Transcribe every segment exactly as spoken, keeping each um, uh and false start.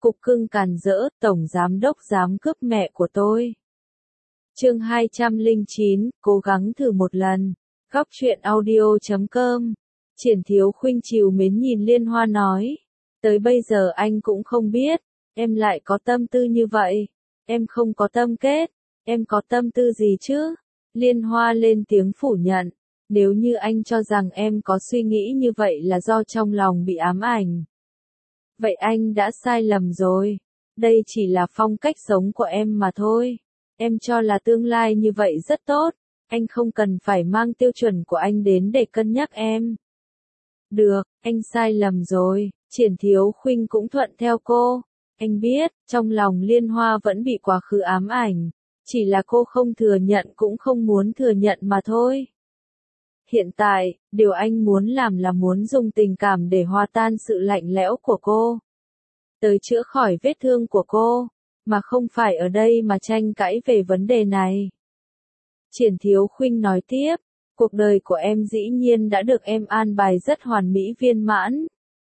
Cục cưng càn rỡ, tổng giám đốc dám cướp mẹ của tôi. Chương hai trăm lẻ chín, cố gắng thử một lần. Góc truyện audio chấm com. Triển Thiếu Khuynh trìu mến nhìn Liên Hoa nói. Tới bây giờ anh cũng không biết, em lại có tâm tư như vậy. Em không có tâm kết, em có tâm tư gì chứ? Liên Hoa lên tiếng phủ nhận. Nếu như anh cho rằng em có suy nghĩ như vậy là do trong lòng bị ám ảnh. Vậy anh đã sai lầm rồi. Đây chỉ là phong cách sống của em mà thôi. Em cho là tương lai như vậy rất tốt. Anh không cần phải mang tiêu chuẩn của anh đến để cân nhắc em. Được, anh sai lầm rồi. Triển Thiếu Khuynh cũng thuận theo cô. Anh biết, trong lòng Liên Hoa vẫn bị quá khứ ám ảnh. Chỉ là cô không thừa nhận cũng không muốn thừa nhận mà thôi. Hiện tại, điều anh muốn làm là muốn dùng tình cảm để hòa tan sự lạnh lẽo của cô. Tới chữa khỏi vết thương của cô, mà không phải ở đây mà tranh cãi về vấn đề này. Triển Thiếu Khuynh nói tiếp, cuộc đời của em dĩ nhiên đã được em an bài rất hoàn mỹ viên mãn.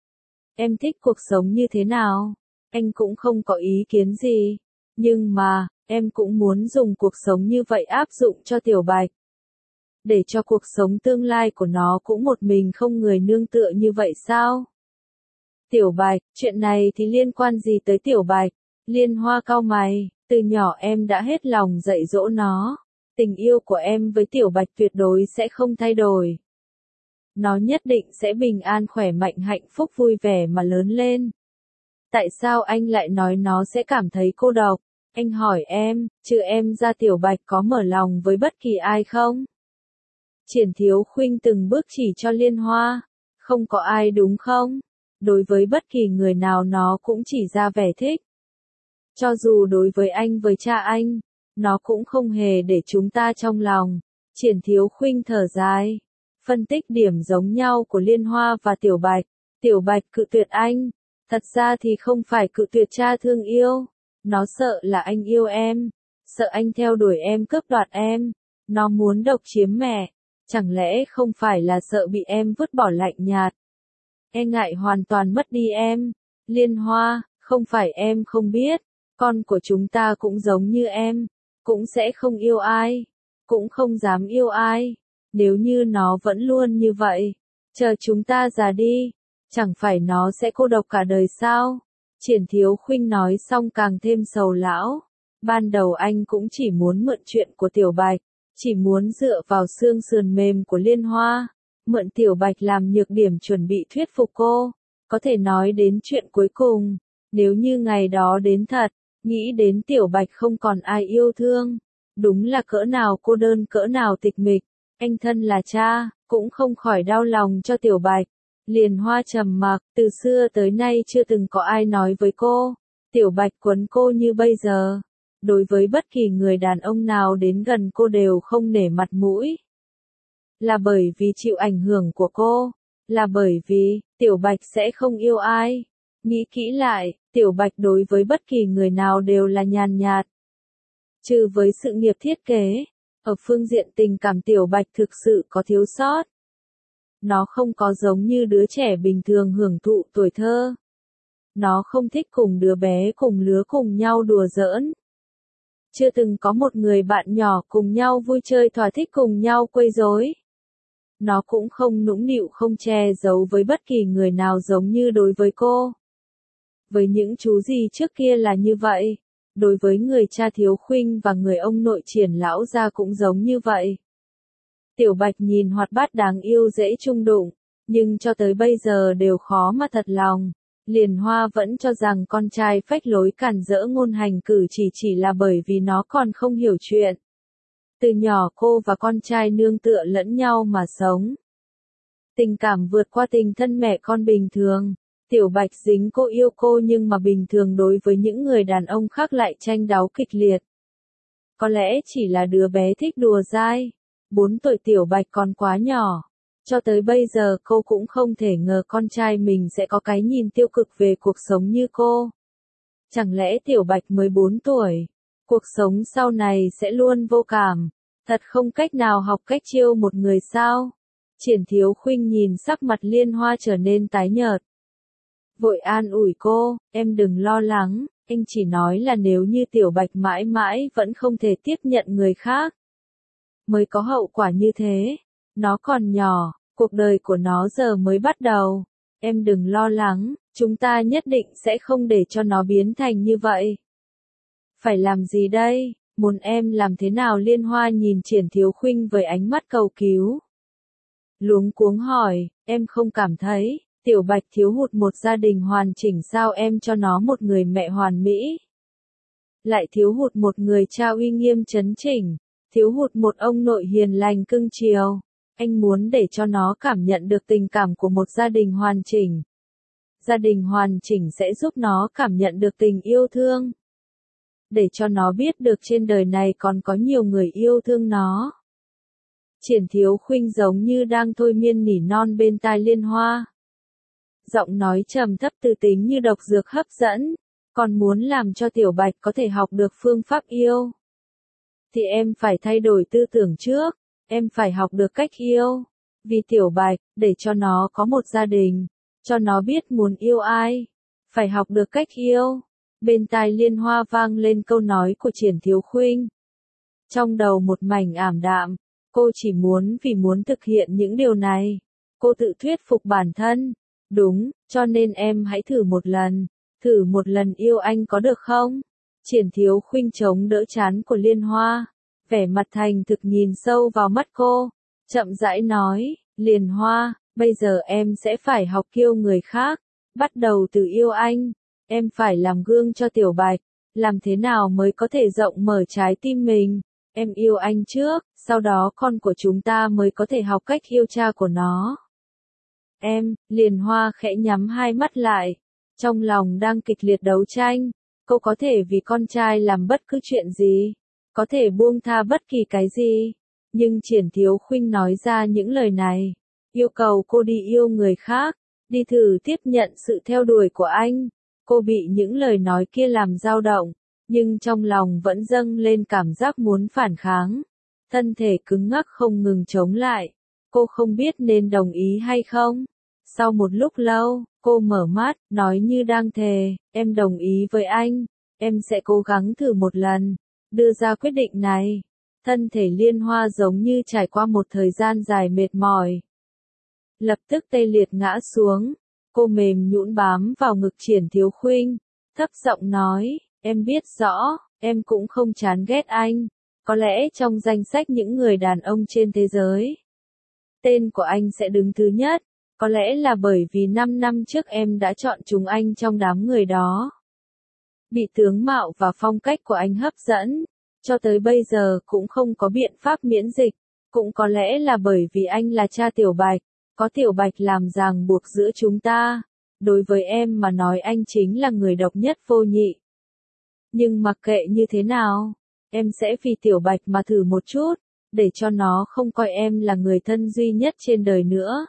Em thích cuộc sống như thế nào? Anh cũng không có ý kiến gì. Nhưng mà, em cũng muốn dùng cuộc sống như vậy áp dụng cho Tiểu Bạch. Để cho cuộc sống tương lai của nó cũng một mình không người nương tựa như vậy sao? Tiểu Bạch, chuyện này thì liên quan gì tới Tiểu Bạch? Liên Hoa cau mày, từ nhỏ em đã hết lòng dạy dỗ nó. Tình yêu của em với Tiểu Bạch tuyệt đối sẽ không thay đổi. Nó nhất định sẽ bình an khỏe mạnh hạnh phúc vui vẻ mà lớn lên. Tại sao anh lại nói nó sẽ cảm thấy cô độc? Anh hỏi em, chứ em ra Tiểu Bạch có mở lòng với bất kỳ ai không? Triển Thiếu Khuynh từng bước chỉ cho Liên Hoa. Không có ai đúng không? Đối với bất kỳ người nào nó cũng chỉ ra vẻ thích. Cho dù đối với anh với cha anh, nó cũng không hề để chúng ta trong lòng. Triển Thiếu Khuynh thở dài. Phân tích điểm giống nhau của Liên Hoa và Tiểu Bạch. Tiểu Bạch cự tuyệt anh. Thật ra thì không phải cự tuyệt cha thương yêu. Nó sợ là anh yêu em. Sợ anh theo đuổi em cướp đoạt em. Nó muốn độc chiếm mẹ. Chẳng lẽ không phải là sợ bị em vứt bỏ lạnh nhạt? E ngại hoàn toàn mất đi em. Liên Hoa, không phải em không biết. Con của chúng ta cũng giống như em. Cũng sẽ không yêu ai. Cũng không dám yêu ai. Nếu như nó vẫn luôn như vậy. Chờ chúng ta già đi. Chẳng phải nó sẽ cô độc cả đời sao? Triển Thiếu Khuynh nói xong càng thêm sầu lão. Ban đầu anh cũng chỉ muốn mượn chuyện của Tiểu Bạch. Chỉ muốn dựa vào xương sườn mềm của Liên Hoa. Mượn Tiểu Bạch làm nhược điểm chuẩn bị thuyết phục cô. Có thể nói đến chuyện cuối cùng. Nếu như ngày đó đến thật. Nghĩ đến Tiểu Bạch không còn ai yêu thương. Đúng là cỡ nào cô đơn cỡ nào tịch mịch. Anh thân là cha, cũng không khỏi đau lòng cho Tiểu Bạch. Liên Hoa trầm mặc, từ xưa tới nay chưa từng có ai nói với cô. Tiểu Bạch quấn cô như bây giờ. Đối với bất kỳ người đàn ông nào đến gần cô đều không nể mặt mũi. Là bởi vì chịu ảnh hưởng của cô. Là bởi vì, Tiểu Bạch sẽ không yêu ai. Nghĩ kỹ lại, Tiểu Bạch đối với bất kỳ người nào đều là nhàn nhạt. Trừ với sự nghiệp thiết kế. Ở phương diện tình cảm Tiểu Bạch thực sự có thiếu sót. Nó không có giống như đứa trẻ bình thường hưởng thụ tuổi thơ. Nó không thích cùng đứa bé cùng lứa cùng nhau đùa giỡn. Chưa từng có một người bạn nhỏ cùng nhau vui chơi thỏa thích cùng nhau quấy rối. Nó cũng không nũng nịu không che giấu với bất kỳ người nào giống như đối với cô. Với những chú gì trước kia là như vậy. Đối với người cha Thiếu Khuynh và người ông nội Triển lão gia cũng giống như vậy. Tiểu Bạch nhìn hoạt bát đáng yêu dễ chung đụng, nhưng cho tới bây giờ đều khó mà thật lòng. Liên Hoa vẫn cho rằng con trai phách lối cản rỡ ngôn hành cử chỉ chỉ là bởi vì nó còn không hiểu chuyện. Từ nhỏ cô và con trai nương tựa lẫn nhau mà sống. Tình cảm vượt qua tình thân mẹ con bình thường. Tiểu Bạch dính cô yêu cô nhưng mà bình thường đối với những người đàn ông khác lại tranh đáo kịch liệt. Có lẽ chỉ là đứa bé thích đùa dai. Bốn tuổi Tiểu Bạch còn quá nhỏ. Cho tới bây giờ cô cũng không thể ngờ con trai mình sẽ có cái nhìn tiêu cực về cuộc sống như cô. Chẳng lẽ Tiểu Bạch mới bốn tuổi, cuộc sống sau này sẽ luôn vô cảm, thật không cách nào học cách chiêu một người sao? Triển Thiếu Khuynh nhìn sắc mặt Liên Hoa trở nên tái nhợt. vội an ủi cô, em đừng lo lắng, anh chỉ nói là nếu như Tiểu Bạch mãi mãi vẫn không thể tiếp nhận người khác, mới có hậu quả như thế. Nó còn nhỏ, cuộc đời của nó giờ mới bắt đầu. Em đừng lo lắng, chúng ta nhất định sẽ không để cho nó biến thành như vậy. Phải làm gì đây? Muốn em làm thế nào? Liên Hoa nhìn Triển Thiếu Khuynh với ánh mắt cầu cứu. Luống cuống hỏi, em không cảm thấy, Tiểu Bạch thiếu hụt một gia đình hoàn chỉnh sao? Em cho nó một người mẹ hoàn mỹ, lại thiếu hụt một người cha uy nghiêm trấn chỉnh, thiếu hụt một ông nội hiền lành cưng chiều. Anh muốn để cho nó cảm nhận được tình cảm của một gia đình hoàn chỉnh. Gia đình hoàn chỉnh sẽ giúp nó cảm nhận được tình yêu thương. Để cho nó biết được trên đời này còn có nhiều người yêu thương nó. Triển Thiếu Khuynh giống như đang thôi miên nỉ non bên tai Liên Hoa. Giọng nói trầm thấp từ tính như độc dược hấp dẫn. Còn muốn làm cho Tiểu Bạch có thể học được phương pháp yêu, thì em phải thay đổi tư tưởng trước. Em phải học được cách yêu. Vì Tiểu Bạch, để cho nó có một gia đình, cho nó biết muốn yêu ai, phải học được cách yêu. Bên tai Liên Hoa vang lên câu nói của Triển Thiếu Khuynh. Trong đầu một mảnh ảm đạm, cô chỉ muốn vì muốn thực hiện những điều này. Cô tự thuyết phục bản thân. Đúng, cho nên em hãy thử một lần, thử một lần yêu anh có được không? Triển Thiếu Khuynh chống đỡ trán của Liên Hoa, vẻ mặt thành thực nhìn sâu vào mắt cô, chậm rãi nói, Liên Hoa, bây giờ em sẽ phải học yêu người khác, bắt đầu từ yêu anh, em phải làm gương cho Tiểu Bạch, làm thế nào mới có thể rộng mở trái tim mình, em yêu anh trước, sau đó con của chúng ta mới có thể học cách yêu cha của nó. Em, Liên Hoa khẽ nhắm hai mắt lại, trong lòng đang kịch liệt đấu tranh, cô có thể vì con trai làm bất cứ chuyện gì, có thể buông tha bất kỳ cái gì, nhưng Triển Thiếu Khuynh nói ra những lời này, yêu cầu cô đi yêu người khác, đi thử tiếp nhận sự theo đuổi của anh. Cô bị những lời nói kia làm dao động, nhưng trong lòng vẫn dâng lên cảm giác muốn phản kháng, thân thể cứng ngắc không ngừng chống lại. Cô không biết nên đồng ý hay không. Sau một lúc lâu, cô mở mắt, nói như đang thề, em đồng ý với anh, em sẽ cố gắng thử một lần, đưa ra quyết định này. Thân thể Liên Hoa giống như trải qua một thời gian dài mệt mỏi, lập tức tê liệt ngã xuống, cô mềm nhũn bám vào ngực Triển Thiếu Khuynh, thấp giọng nói, em biết rõ, em cũng không chán ghét anh, có lẽ trong danh sách những người đàn ông trên thế giới, tên của anh sẽ đứng thứ nhất, có lẽ là bởi vì năm năm trước em đã chọn chúng anh trong đám người đó. Bị tướng mạo và phong cách của anh hấp dẫn, cho tới bây giờ cũng không có biện pháp miễn dịch, cũng có lẽ là bởi vì anh là cha Tiểu Bạch, có Tiểu Bạch làm ràng buộc giữa chúng ta, đối với em mà nói anh chính là người độc nhất vô nhị. Nhưng mặc kệ như thế nào, em sẽ vì Tiểu Bạch mà thử một chút, để cho nó không coi em là người thân duy nhất trên đời nữa.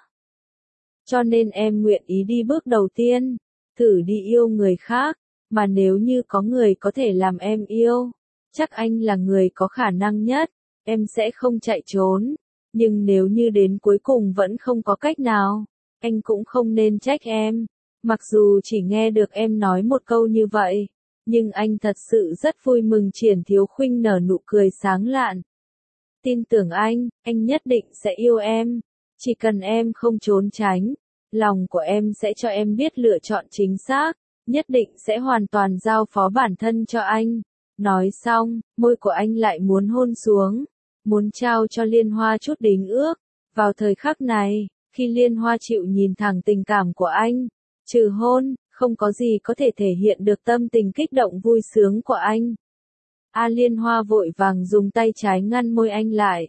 Cho nên em nguyện ý đi bước đầu tiên, thử đi yêu người khác, mà nếu như có người có thể làm em yêu, chắc anh là người có khả năng nhất, em sẽ không chạy trốn. Nhưng nếu như đến cuối cùng vẫn không có cách nào, anh cũng không nên trách em. Mặc dù chỉ nghe được em nói một câu như vậy, nhưng anh thật sự rất vui mừng. Triển Thiếu Khuynh nở nụ cười sáng lạn. Tin tưởng anh, anh nhất định sẽ yêu em. Chỉ cần em không trốn tránh, lòng của em sẽ cho em biết lựa chọn chính xác, nhất định sẽ hoàn toàn giao phó bản thân cho anh. Nói xong, môi của anh lại muốn hôn xuống, muốn trao cho Liên Hoa chút đính ước. Vào thời khắc này, khi Liên Hoa chịu nhìn thẳng tình cảm của anh, trừ hôn, không có gì có thể thể hiện được tâm tình kích động vui sướng của anh. A Liên Hoa vội vàng dùng tay trái ngăn môi anh lại.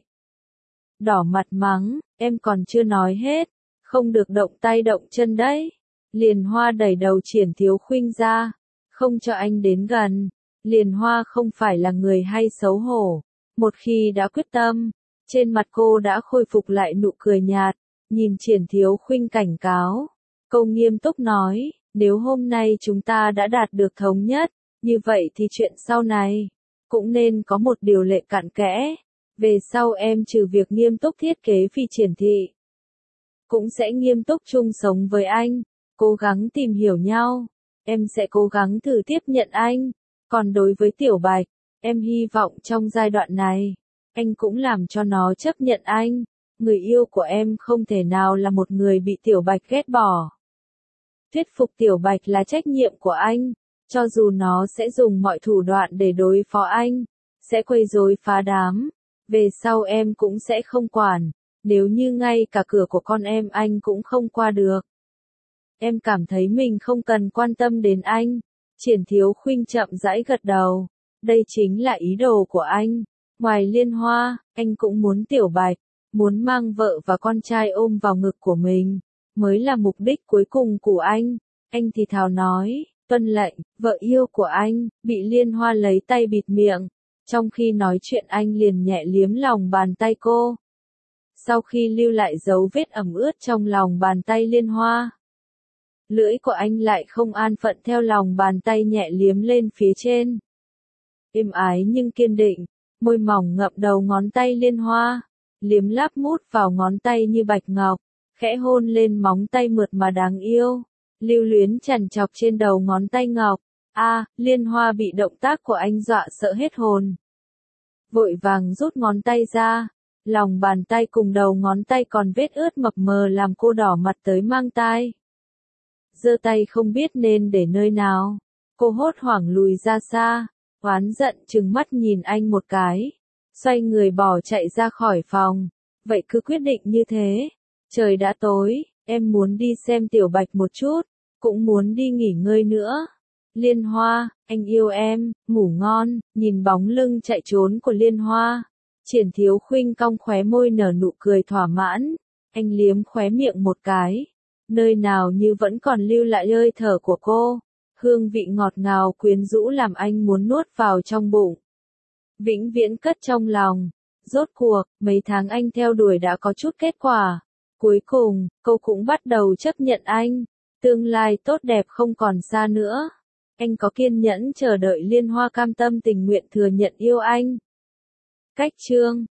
Đỏ mặt mắng, em còn chưa nói hết, không được động tay động chân đấy. Liên Hoa đẩy đầu Triển Thiếu Khuynh ra, không cho anh đến gần. Liên Hoa không phải là người hay xấu hổ, một khi đã quyết tâm, trên mặt cô đã khôi phục lại nụ cười nhạt, nhìn Triển Thiếu Khuynh cảnh cáo. Cô nghiêm túc nói, nếu hôm nay chúng ta đã đạt được thống nhất, như vậy thì chuyện sau này cũng nên có một điều lệ cặn kẽ. Về sau em trừ việc nghiêm túc thiết kế phi triển thị, cũng sẽ nghiêm túc chung sống với anh. cố gắng tìm hiểu nhau. Em sẽ cố gắng thử tiếp nhận anh. Còn đối với Tiểu Bạch, em hy vọng trong giai đoạn này, anh cũng làm cho nó chấp nhận anh. Người yêu của em không thể nào là một người bị Tiểu Bạch ghét bỏ. Thuyết phục Tiểu Bạch là trách nhiệm của anh, cho dù nó sẽ dùng mọi thủ đoạn để đối phó anh, sẽ quấy rối phá đám. Về sau em cũng sẽ không quản, nếu như ngay cả cửa của con em anh cũng không qua được. Em cảm thấy mình không cần quan tâm đến anh. Triển Thiếu Khuynh chậm rãi gật đầu. Đây chính là ý đồ của anh. Ngoài Liên Hoa, anh cũng muốn Tiểu Bạch, muốn mang vợ và con trai ôm vào ngực của mình, mới là mục đích cuối cùng của anh. Anh thì thào nói, tuân lệnh, vợ yêu của anh, bị Liên Hoa lấy tay bịt miệng. Trong khi nói chuyện anh liền nhẹ liếm lòng bàn tay cô. Sau khi lưu lại dấu vết ẩm ướt trong lòng bàn tay Liên Hoa, lưỡi của anh lại không an phận theo lòng bàn tay nhẹ liếm lên phía trên. Êm ái nhưng kiên định, môi mỏng ngậm đầu ngón tay Liên Hoa, liếm láp mút vào ngón tay như bạch ngọc, khẽ hôn lên móng tay mượt mà đáng yêu, lưu luyến chằn chọc trên đầu ngón tay ngọc. A, à, Liên Hoa bị động tác của anh dọa sợ hết hồn. Vội vàng rút ngón tay ra, lòng bàn tay cùng đầu ngón tay còn vết ướt mập mờ làm cô đỏ mặt tới mang tai. Giơ tay không biết nên để nơi nào, cô hốt hoảng lùi ra xa, oán giận trừng mắt nhìn anh một cái, xoay người bỏ chạy ra khỏi phòng. Vậy cứ quyết định như thế. Trời đã tối, em muốn đi xem Tiểu Bạch một chút, cũng muốn đi nghỉ ngơi nữa. Liên Hoa, anh yêu em, ngủ ngon. Nhìn bóng lưng chạy trốn của Liên Hoa, Triển Thiếu Khuynh cong khóe môi nở nụ cười thỏa mãn. Anh liếm khóe miệng một cái, nơi nào như vẫn còn lưu lại hơi thở của cô. Hương vị ngọt ngào quyến rũ làm anh muốn nuốt vào trong bụng, vĩnh viễn cất trong lòng. Rốt cuộc, mấy tháng anh theo đuổi đã có chút kết quả. Cuối cùng, cô cũng bắt đầu chấp nhận anh. Tương lai tốt đẹp không còn xa nữa. Anh có kiên nhẫn chờ đợi Liên Hoa cam tâm tình nguyện thừa nhận yêu anh. Cách chương